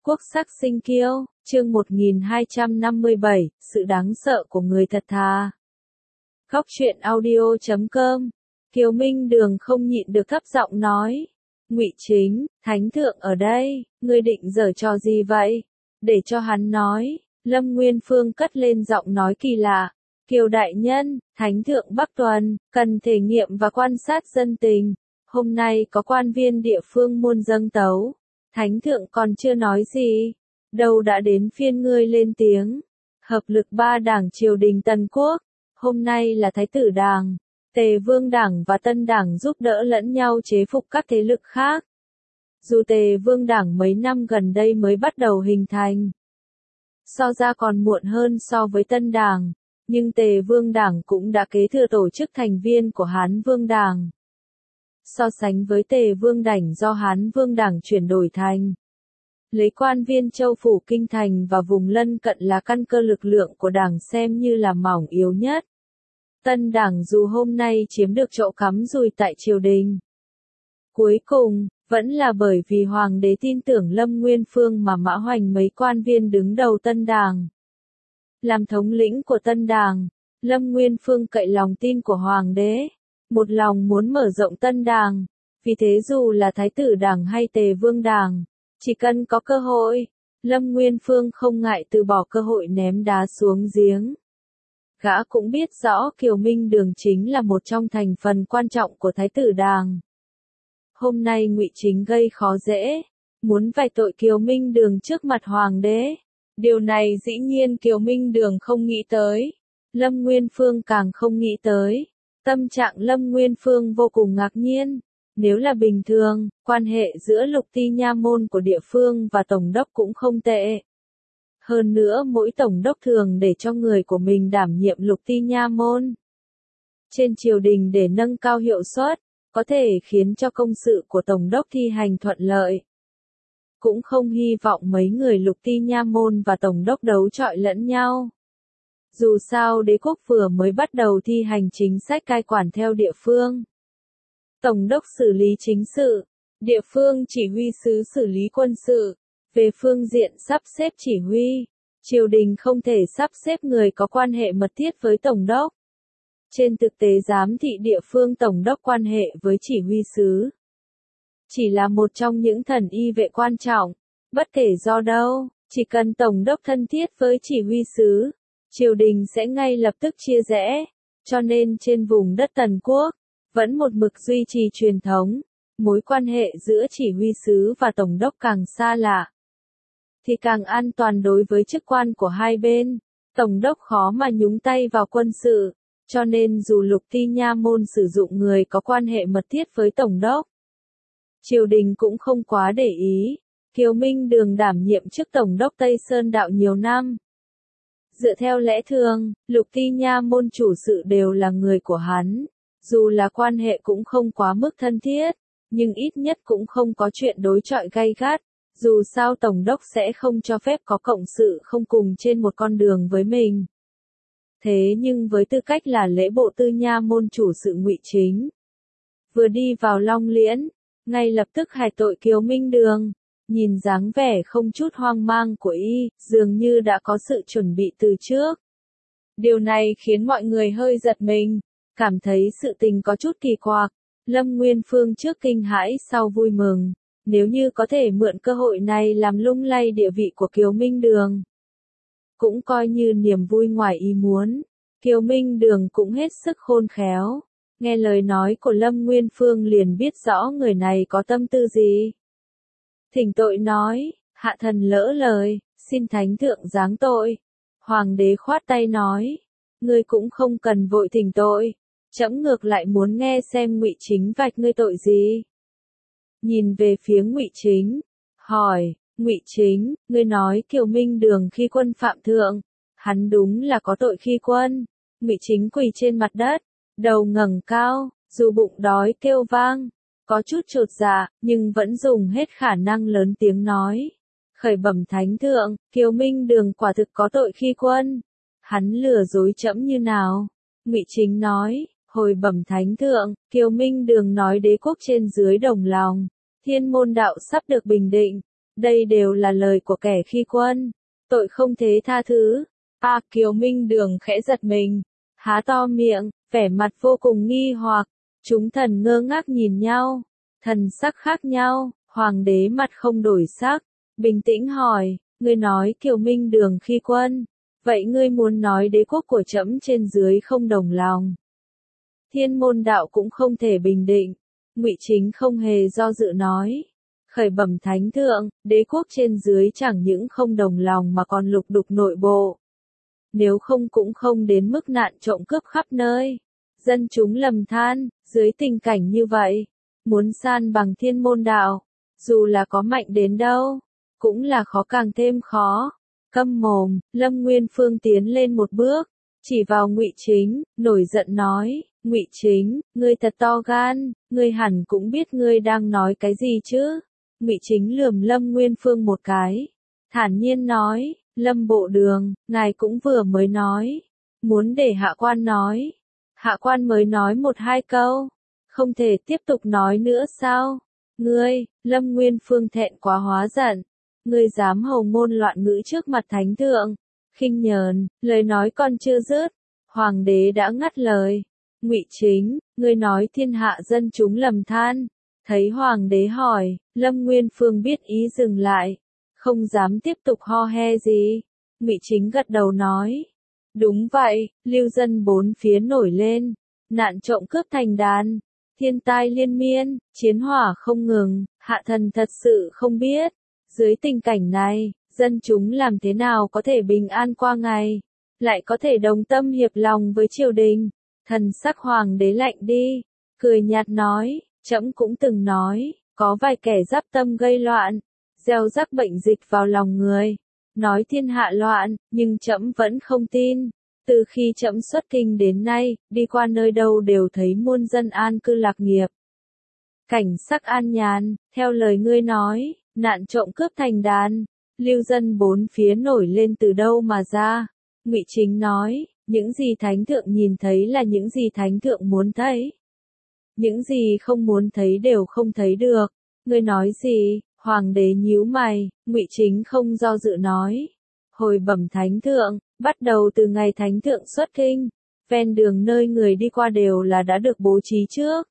Quốc sắc sinh kiêu, chương 1257, sự đáng sợ của người thật thà. Góc truyện audio.com, Kiều Minh Đường không nhịn được thấp giọng nói. Ngụy Chính, Thánh Thượng ở đây, ngươi định giở trò gì vậy? Để cho hắn nói, Lâm Nguyên Phương cất lên giọng nói kỳ lạ. Kiều Đại Nhân, Thánh Thượng Bắc Tuần, cần thể nghiệm và quan sát dân tình. Hôm nay có quan viên địa phương muôn dâng tấu. Thánh Thượng còn chưa nói gì. Đâu đã đến phiên ngươi lên tiếng. Hợp lực ba đảng triều đình Tần Quốc. Hôm nay là Thái tử Đảng, Tề Vương Đảng và Tân Đảng giúp đỡ lẫn nhau chế phục các thế lực khác. Dù Tề Vương Đảng mấy năm gần đây mới bắt đầu hình thành, so ra còn muộn hơn so với Tân Đảng, nhưng Tề Vương Đảng cũng đã kế thừa tổ chức thành viên của Hán Vương Đảng. So sánh với Tề Vương Đảng do Hán Vương Đảng chuyển đổi thành, lấy quan viên châu phủ kinh thành và vùng lân cận là căn cơ lực lượng của đảng xem như là mỏng yếu nhất. Tân Đảng dù hôm nay chiếm được chỗ cắm rùi tại triều đình, cuối cùng, vẫn là bởi vì Hoàng đế tin tưởng Lâm Nguyên Phương mà mã hoành mấy quan viên đứng đầu Tân Đảng. Làm thống lĩnh của Tân Đảng, Lâm Nguyên Phương cậy lòng tin của Hoàng đế, một lòng muốn mở rộng Tân Đảng, vì thế dù là Thái tử Đảng hay Tề Vương Đảng, chỉ cần có cơ hội, Lâm Nguyên Phương không ngại từ bỏ cơ hội ném đá xuống giếng. Gã cũng biết rõ Kiều Minh Đường chính là một trong thành phần quan trọng của Thái tử Đảng. Hôm nay Ngụy Chính gây khó dễ, muốn vạch tội Kiều Minh Đường trước mặt Hoàng đế. Điều này dĩ nhiên Kiều Minh Đường không nghĩ tới. Lâm Nguyên Phương càng không nghĩ tới. Tâm trạng Lâm Nguyên Phương vô cùng ngạc nhiên. Nếu là bình thường, quan hệ giữa lục ti nha môn của địa phương và tổng đốc cũng không tệ. Hơn nữa mỗi tổng đốc thường để cho người của mình đảm nhiệm lục ti nha môn trên triều đình để nâng cao hiệu suất, có thể khiến cho công sự của tổng đốc thi hành thuận lợi. Cũng không hy vọng mấy người lục ti nha môn và tổng đốc đấu chọi lẫn nhau. Dù sao đế quốc vừa mới bắt đầu thi hành chính sách cai quản theo địa phương. Tổng đốc xử lý chính sự, địa phương chỉ huy sứ xử lý quân sự. Về phương diện sắp xếp chỉ huy, triều đình không thể sắp xếp người có quan hệ mật thiết với tổng đốc. Trên thực tế giám thị địa phương tổng đốc quan hệ với chỉ huy sứ chỉ là một trong những thần y vệ quan trọng, bất kể do đâu, chỉ cần tổng đốc thân thiết với chỉ huy sứ, triều đình sẽ ngay lập tức chia rẽ, cho nên trên vùng đất Tần Quốc, vẫn một mực duy trì truyền thống, mối quan hệ giữa chỉ huy sứ và tổng đốc càng xa lạ, thì càng an toàn đối với chức quan của hai bên, tổng đốc khó mà nhúng tay vào quân sự, cho nên dù lục ti nha môn sử dụng người có quan hệ mật thiết với tổng đốc, triều đình cũng không quá để ý. Kiều Minh Đường đảm nhiệm chức tổng đốc Tây Sơn Đạo nhiều năm. Dựa theo lẽ thường, lục ti nha môn chủ sự đều là người của hắn, dù là quan hệ cũng không quá mức thân thiết, nhưng ít nhất cũng không có chuyện đối chọi gay gắt, dù sao tổng đốc sẽ không cho phép có cộng sự không cùng trên một con đường với mình. Thế nhưng với tư cách là lễ bộ tư nha môn chủ sự Ngụy Chính, vừa đi vào Long Liễn, ngay lập tức hạch tội Kiều Minh Đường, nhìn dáng vẻ không chút hoang mang của y, dường như đã có sự chuẩn bị từ trước. Điều này khiến mọi người hơi giật mình, cảm thấy sự tình có chút kỳ quặc. Lâm Nguyên Phương trước kinh hãi sau vui mừng, nếu như có thể mượn cơ hội này làm lung lay địa vị của Kiều Minh Đường, cũng coi như niềm vui ngoài ý muốn. Kiều Minh Đường cũng hết sức khôn khéo, nghe lời nói của Lâm Nguyên Phương liền biết rõ người này có tâm tư gì. Thỉnh tội nói, hạ thần lỡ lời, xin thánh thượng giáng tội. Hoàng đế khoát tay nói, ngươi cũng không cần vội thỉnh tội, trẫm ngược lại muốn nghe xem Ngụy Chính vạch ngươi tội gì. Nhìn về phía Ngụy Chính, hỏi, Ngụy Chính, ngươi nói Kiều Minh Đường khi quân phạm thượng, hắn đúng là có tội khi quân. Ngụy Chính quỳ trên mặt đất, đầu ngẩng cao, dù bụng đói kêu vang, có chút chột dạ, nhưng vẫn dùng hết khả năng lớn tiếng nói. Khởi bẩm thánh thượng, Kiều Minh Đường quả thực có tội khi quân. Hắn lừa dối trẫm như nào? Ngụy Chính nói, hồi bẩm thánh thượng, Kiều Minh Đường nói đế quốc trên dưới đồng lòng, thiên môn đạo sắp được bình định, Đây đều là lời của kẻ khi quân, tội không thể tha thứ. Kiều Minh Đường khẽ giật mình, há to miệng, vẻ mặt vô cùng nghi hoặc. Chúng thần ngơ ngác nhìn nhau, thần sắc khác nhau, hoàng đế mặt không đổi sắc, bình tĩnh hỏi, ngươi nói Kiều Minh Đường khi quân, vậy ngươi muốn nói đế quốc của trẫm trên dưới không đồng lòng. Thiên môn đạo cũng không thể bình định. Ngụy Chính không hề do dự nói, khởi bẩm thánh thượng, đế quốc trên dưới chẳng những không đồng lòng mà còn lục đục nội bộ. Nếu không cũng không đến mức nạn trộm cướp khắp nơi. Dân chúng lầm than, dưới tình cảnh như vậy, muốn san bằng thiên môn đạo, dù là có mạnh đến đâu, cũng là khó càng thêm khó. Câm mồm, Lâm Nguyên Phương tiến lên một bước, chỉ vào Ngụy Chính, nổi giận nói, Ngụy Chính, ngươi thật to gan, ngươi hẳn cũng biết ngươi đang nói cái gì chứ. Ngụy Chính lườm Lâm Nguyên Phương một cái, thản nhiên nói, Lâm Bộ Đường, ngài cũng vừa mới nói, muốn để hạ quan nói. Hạ quan mới nói một hai câu, không thể tiếp tục nói nữa sao? Ngươi, Lâm Nguyên Phương thẹn quá hóa giận, ngươi dám hầu ngôn loạn ngữ trước mặt thánh thượng, khinh nhờn, lời nói còn chưa dứt, hoàng đế đã ngắt lời. Ngụy Chính, ngươi nói thiên hạ dân chúng lầm than. Thấy hoàng đế hỏi, Lâm Nguyên Phương biết ý dừng lại, không dám tiếp tục ho he gì. Ngụy Chính gật đầu nói, đúng vậy, lưu dân bốn phía nổi lên, nạn trộm cướp thành đàn, thiên tai liên miên, chiến hỏa không ngừng, hạ thần thật sự không biết. Dưới tình cảnh này, dân chúng làm thế nào có thể bình an qua ngày, lại có thể đồng tâm hiệp lòng với triều đình. Thần sắc hoàng đế lạnh đi, cười nhạt nói, trẫm cũng từng nói, có vài kẻ giáp tâm gây loạn, gieo rắc bệnh dịch vào lòng người, nói thiên hạ loạn, nhưng trẫm vẫn không tin. Từ khi trẫm xuất kinh đến nay, đi qua nơi đâu đều thấy muôn dân an cư lạc nghiệp. Cảnh sắc an nhàn, theo lời ngươi nói, nạn trộm cướp thành đàn, lưu dân bốn phía nổi lên từ đâu mà ra. Ngụy Chính nói, những gì thánh thượng nhìn thấy là những gì thánh thượng muốn thấy. Những gì không muốn thấy đều không thấy được. Ngươi nói gì? Hoàng đế nhíu mày, Ngụy Chính không do dự nói. Hồi bẩm thánh thượng, bắt đầu từ ngày thánh thượng xuất kinh, ven đường nơi người đi qua đều là đã được bố trí trước.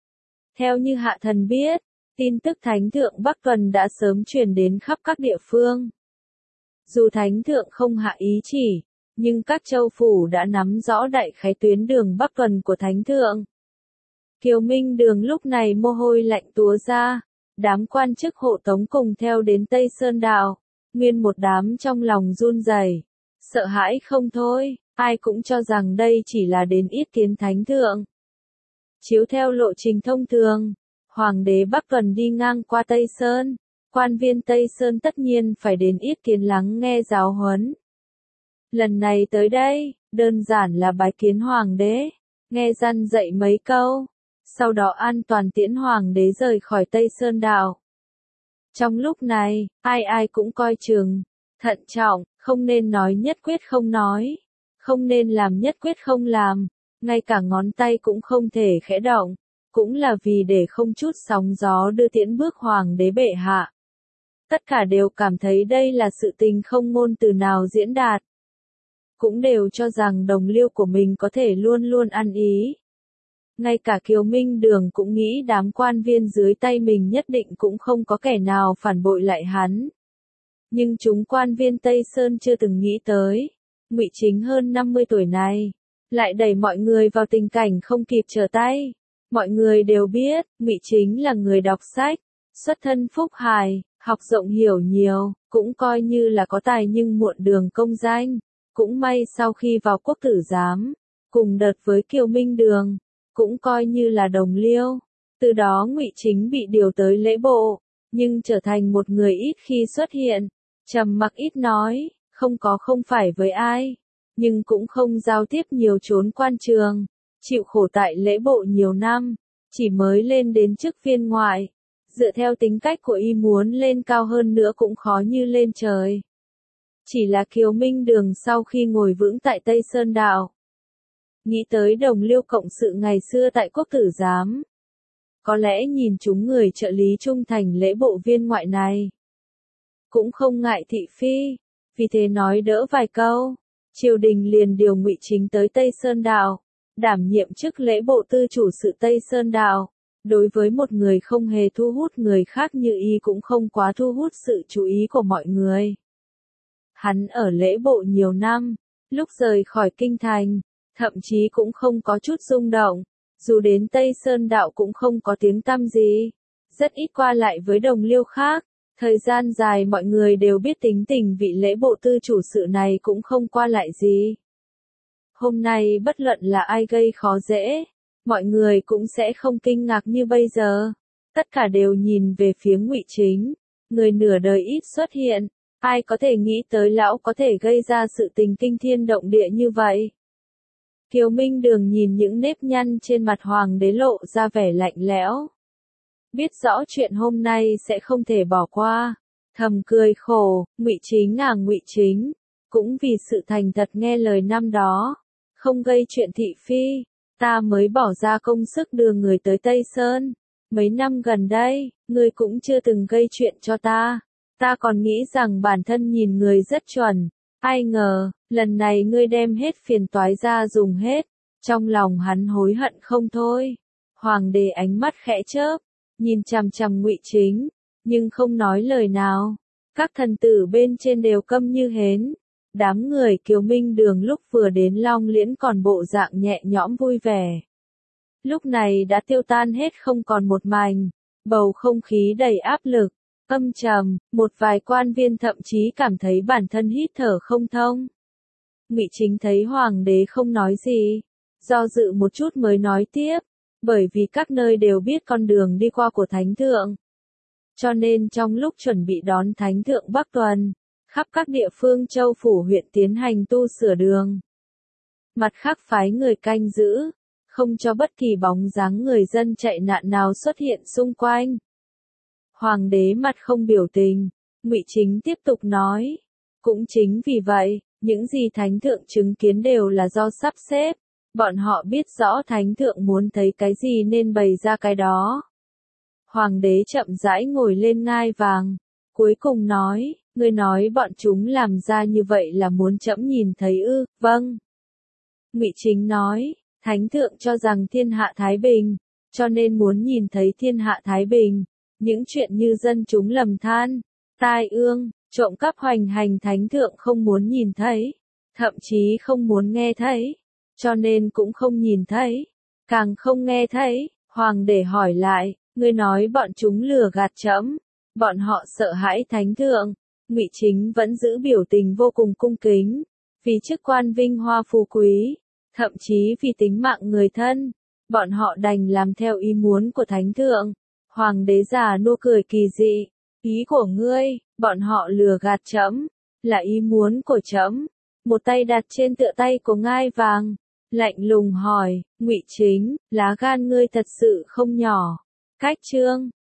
Theo như hạ thần biết, tin tức thánh thượng Bắc Tuần đã sớm truyền đến khắp các địa phương. Dù thánh thượng không hạ ý chỉ, nhưng các châu phủ đã nắm rõ đại khái tuyến đường Bắc Tuần của thánh thượng. Kiều Minh Đường lúc này mồ hôi lạnh túa ra, đám quan chức hộ tống cùng theo đến Tây Sơn Đạo, nguyên một đám trong lòng run rẩy, sợ hãi không thôi, ai cũng cho rằng đây chỉ là đến yết kiến thánh thượng. Chiếu theo lộ trình thông thường, hoàng đế Bắc Tuần đi ngang qua Tây Sơn, quan viên Tây Sơn tất nhiên phải đến yết kiến lắng nghe giáo huấn. Lần này tới đây, đơn giản là bái kiến hoàng đế, nghe răn dạy mấy câu, sau đó an toàn tiễn hoàng đế rời khỏi Tây Sơn Đạo. Trong lúc này, ai ai cũng coi chừng, thận trọng, không nên nói nhất quyết không nói, không nên làm nhất quyết không làm, ngay cả ngón tay cũng không thể khẽ động, cũng là vì để không chút sóng gió đưa tiễn bước hoàng đế bệ hạ. Tất cả đều cảm thấy đây là sự tình không ngôn từ nào diễn đạt. Cũng đều cho rằng đồng liêu của mình có thể luôn luôn ăn ý. Ngay cả Kiều Minh Đường cũng nghĩ đám quan viên dưới tay mình nhất định cũng không có kẻ nào phản bội lại hắn. Nhưng chúng quan viên Tây Sơn chưa từng nghĩ tới, Ngụy Chính hơn 50 tuổi này, lại đẩy mọi người vào tình cảnh không kịp trở tay. Mọi người đều biết, Ngụy Chính là người đọc sách, xuất thân phúc hài, học rộng hiểu nhiều, cũng coi như là có tài nhưng muộn đường công danh. Cũng may sau khi vào quốc tử giám, cùng đợt với Kiều Minh Đường, cũng coi như là đồng liêu. Từ đó Ngụy Chính bị điều tới lễ bộ, nhưng trở thành một người ít khi xuất hiện, trầm mặc ít nói, không phải với ai, nhưng cũng không giao tiếp nhiều trốn quan trường, chịu khổ tại lễ bộ nhiều năm, chỉ mới lên đến chức viên ngoại. Dựa theo tính cách của y muốn lên cao hơn nữa cũng khó như lên trời. Chỉ là Kiều Minh Đường sau khi ngồi vững tại Tây Sơn Đạo, nghĩ tới đồng liêu cộng sự ngày xưa tại quốc tử giám. Có lẽ nhìn chúng người trợ lý trung thành lễ bộ viên ngoại này, cũng không ngại thị phi, vì thế nói đỡ vài câu. Triều đình liền điều Ngụy Chính tới Tây Sơn Đạo, đảm nhiệm chức lễ bộ tư chủ sự Tây Sơn Đạo. Đối với một người không hề thu hút người khác như y cũng không quá thu hút sự chú ý của mọi người. Hắn ở lễ bộ nhiều năm, lúc rời khỏi kinh thành, thậm chí cũng không có chút rung động, dù đến Tây Sơn Đạo cũng không có tiếng tăm gì, rất ít qua lại với đồng liêu khác. Thời gian dài mọi người đều biết tính tình vị lễ bộ tư chủ sự này cũng không qua lại gì. Hôm nay bất luận là ai gây khó dễ, mọi người cũng sẽ không kinh ngạc như bây giờ. Tất cả đều nhìn về phía Ngụy Chính, người nửa đời ít xuất hiện, ai có thể nghĩ tới lão có thể gây ra sự tình kinh thiên động địa như vậy. Kiều Minh Đường nhìn những nếp nhăn trên mặt hoàng đế lộ ra vẻ lạnh lẽo. Biết rõ chuyện hôm nay sẽ không thể bỏ qua, thầm cười khổ, Ngụy Chính à Ngụy Chính, cũng vì sự thành thật nghe lời năm đó, không gây chuyện thị phi, ta mới bỏ ra công sức đưa người tới Tây Sơn. Mấy năm gần đây, ngươi cũng chưa từng gây chuyện cho ta. Ta còn nghĩ rằng bản thân nhìn người rất chuẩn. Ai ngờ, lần này ngươi đem hết phiền toái ra dùng hết. Trong lòng hắn hối hận không thôi. Hoàng đế ánh mắt khẽ chớp, nhìn chằm chằm Ngụy Chính, nhưng không nói lời nào. Các thần tử bên trên đều câm như hến. Đám người Kiều Minh Đường lúc vừa đến Long Liễn còn bộ dạng nhẹ nhõm vui vẻ. Lúc này đã tiêu tan hết không còn một mảnh, bầu không khí đầy áp lực, âm trầm, một vài quan viên thậm chí cảm thấy bản thân hít thở không thông. Ngụy Chính thấy hoàng đế không nói gì, do dự một chút mới nói tiếp, bởi vì các nơi đều biết con đường đi qua của Thánh Thượng. Cho nên trong lúc chuẩn bị đón Thánh Thượng Bắc Tuần, khắp các địa phương châu phủ huyện tiến hành tu sửa đường. Mặt khác phái người canh giữ, không cho bất kỳ bóng dáng người dân chạy nạn nào xuất hiện xung quanh. Hoàng đế mặt không biểu tình, Ngụy Chính tiếp tục nói, cũng chính vì vậy, những gì Thánh Thượng chứng kiến đều là do sắp xếp, bọn họ biết rõ Thánh Thượng muốn thấy cái gì nên bày ra cái đó. Hoàng đế chậm rãi ngồi lên ngai vàng, cuối cùng nói, ngươi nói bọn chúng làm ra như vậy là muốn trẫm nhìn thấy ư? Vâng. Ngụy Chính nói, Thánh Thượng cho rằng thiên hạ thái bình, cho nên muốn nhìn thấy thiên hạ thái bình. Những chuyện như dân chúng lầm than, tai ương, trộm cắp hoành hành Thánh Thượng không muốn nhìn thấy, thậm chí không muốn nghe thấy, cho nên cũng không nhìn thấy, càng không nghe thấy. Hoàng đế hỏi lại, ngươi nói bọn chúng lừa gạt trẫm, bọn họ sợ hãi Thánh Thượng. Ngụy Chính vẫn giữ biểu tình vô cùng cung kính, vì chức quan vinh hoa phú quý, thậm chí vì tính mạng người thân, bọn họ đành làm theo ý muốn của Thánh Thượng. Hoàng đế già nua cười kỳ dị, ý của ngươi, bọn họ lừa gạt trẫm, là ý muốn của trẫm. Một tay đặt trên tựa tay của ngai vàng, lạnh lùng hỏi, Ngụy Chính, lá gan ngươi thật sự không nhỏ. Cách chương